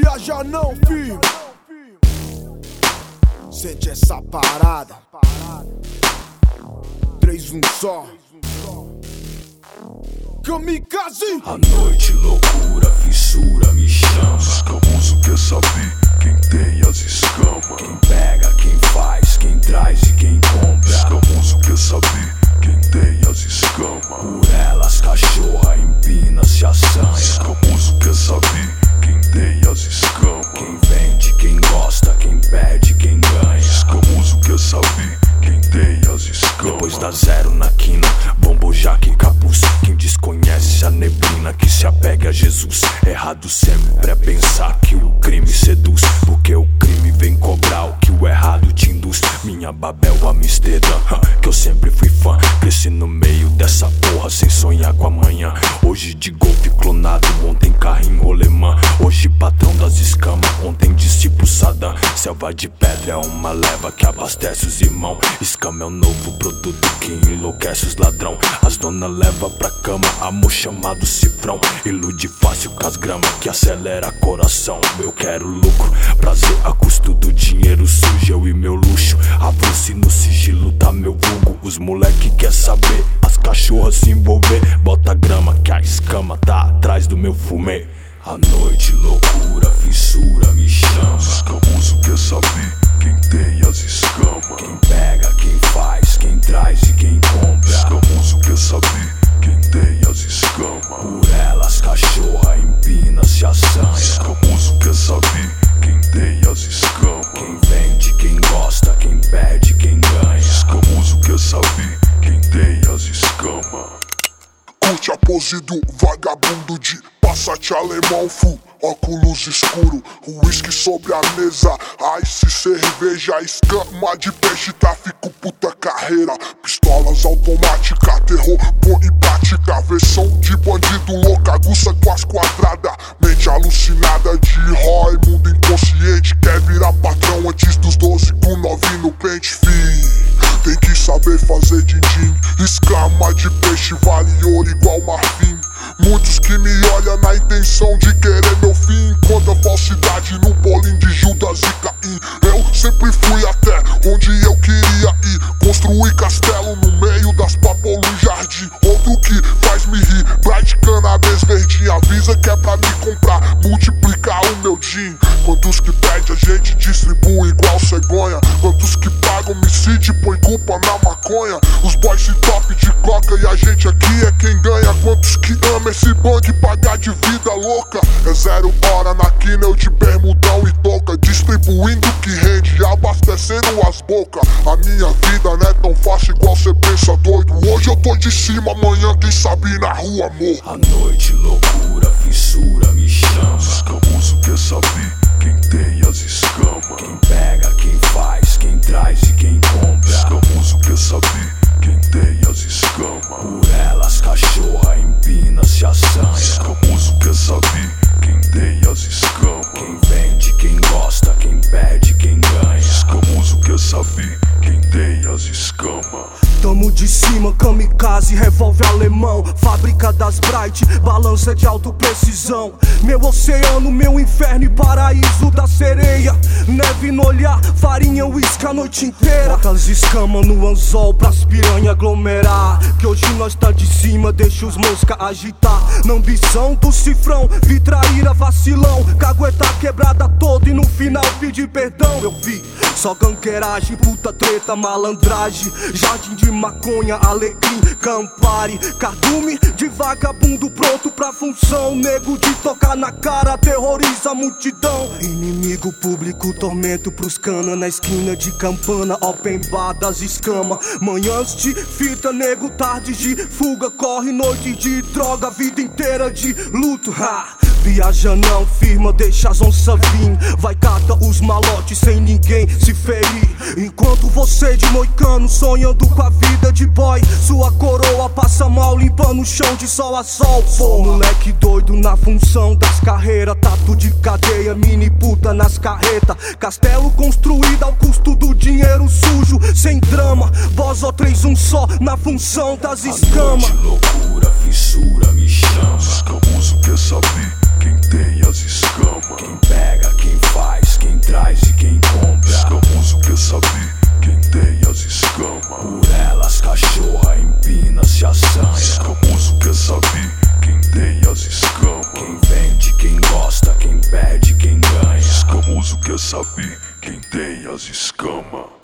viaja não, filho. Sente essa parada. 3, 1 só. Kamikaze. A noite, loucura, fissura, me chama. Escamoso quer saber quem tem as escamas. Quem pega, quem faz, quem traz e quem compra. Escamoso quer saber quem tem as escamas. Por elas, cachorra empina, se assanha. Escamoso quer saber quem tem as escamas. Quem vende, quem gosta, quem perde, quem ganha. Escamoso quer saber quem tem as escamas. Depois da zero na quina, bombo, jaque e capuz. Quem desconhece a neblina que se apega a Jesus. Errado sempre é pensar que o crime seduz, porque o crime vem cobrar o que o errado te induz. Minha Babel, Amsterdã, que eu sempre fui fã. Cresci no meio dessa porra sem sonhar com amanhã. Hoje de golfe clonado, ontem carrinho alemã. Hoje patrão das escamas, ontem discípulo Saddam. Selva de pedra é uma leva que abastece os irmãos. Escama é o novo produto que enlouquece os ladrão. As dona leva pra cama, amor chamado cifrão. Ilude fácil com as gramas que acelera coração. Eu quero lucro, prazer a custo do dinheiro sujo. Eu e meu luxo, avance no sigilo tá meu vulgo. Os moleque quer saber, as cachorras se envolver. Bota grama que a escama tá atrás do meu fumê. A noite, loucura, fissura, me chama. Escamoso quer saber quem tem as escamas. Quem pega, quem faz, quem traz e quem compra. Escamoso quer saber quem tem as escamas. Por elas, cachorra empina, se assanha. Escamoso quer saber quem tem as escamas. Quem vende, quem gosta, quem perde, quem ganha. Escamoso quer saber quem tem as escamas. Curte a pose do vagabundo de Passat alemão full, óculos escuro, whisky sobre a mesa, ice, cerveja, escama de peixe, tráfico, puta carreira, pistolas automáticas, terror, põe em prática, versão de bandido louca, aguça com as quadradas, mente alucinada de Roy, mundo inconsciente, quer virar patrão antes dos 12 com 9 no pente, fi. Tem que saber fazer din-din, escama de peixe vale ouro igual marfim. Muitos que me olham na intenção de querer meu fim, encontra falsidade no bolinho de Judas e Caim. Eu sempre fui até onde eu queria ir, construir castelo no meio das papolas no jardim. Outro que faz me rir, Bright Cannabis verdinho, avisa que é pra me comprar, multiplicar o meu din. Quantos que pede a gente distribui igual cegonha. Quantos que pagam homicídio põe culpa na maconha. Os boys se top de coca e a gente aqui é quem ganha. Quantos que ama esse bang pagar de vida louca. É 0 hora na quina, eu de bermudão e touca, distribuindo o que rende, abastecendo as bocas. A minha vida não é tão fácil igual cê pensa, doido. Hoje eu tô de cima, amanhã quem sabe na rua, amor. A noite, loucura, fissura, me chama. Escamoso quer saber quem tem as escamas. Quem pega, quem faz, quem traz e quem compra. Escamoso quer saber quem tem as escamas. Por elas, cachorra empina, se assanha. Escamoso quer saber quem tem as escamas. Quem vende, quem gosta, quem perde, quem ganha. Escamoso quer saber quem tem as escamas. Tamo de cima, kamikaze, revólver alemão, fábrica das Bright, balança de alta precisão. Meu oceano, meu inferno e paraíso da sereia. Neve no olhar, farinha, uísque a noite inteira. Bota as escamas no anzol pras piranha aglomerar, que hoje nós tá de cima, deixa os mosca agitar. Na ambição do cifrão, vi traíra, vacilão, cagueta quebrada toda e no final pedir perdão. Eu vi só gangueiragem, puta treta, malandragem, jardim de maconha, alecrim, campari, cardume de vagabundo pronto pra função. Nego de tocar na cara, terroriza a multidão. Inimigo público, tormento pros cana na esquina de campana, open bar das escamas. Manhãs de fita, nego, tardes de fuga, corre noite de droga, vida inteira de luto. Viaja não, firma, deixa as onças vir. Vai cata os malotes sem ninguém se ferir. Enquanto você de moicano sonhando com a vida de boy, sua coroa passa mal limpando o chão de sol a sol. Pô, moleque doido na função das carreiras, tatu de cadeia, mini puta nas carretas. Castelo construído ao custo do dinheiro sujo, sem drama. Boss ou 3, 1 só na função das escamas. A noite, loucura, fissura, me chama. Escamoso quer saber quem tem as escamas. Quem pega, elas, cachorra empina, se assanha. Escamoso quer saber quem tem as escamas. Quem vende, quem gosta, quem perde, quem ganha. Escamoso quer saber quem tem as escamas.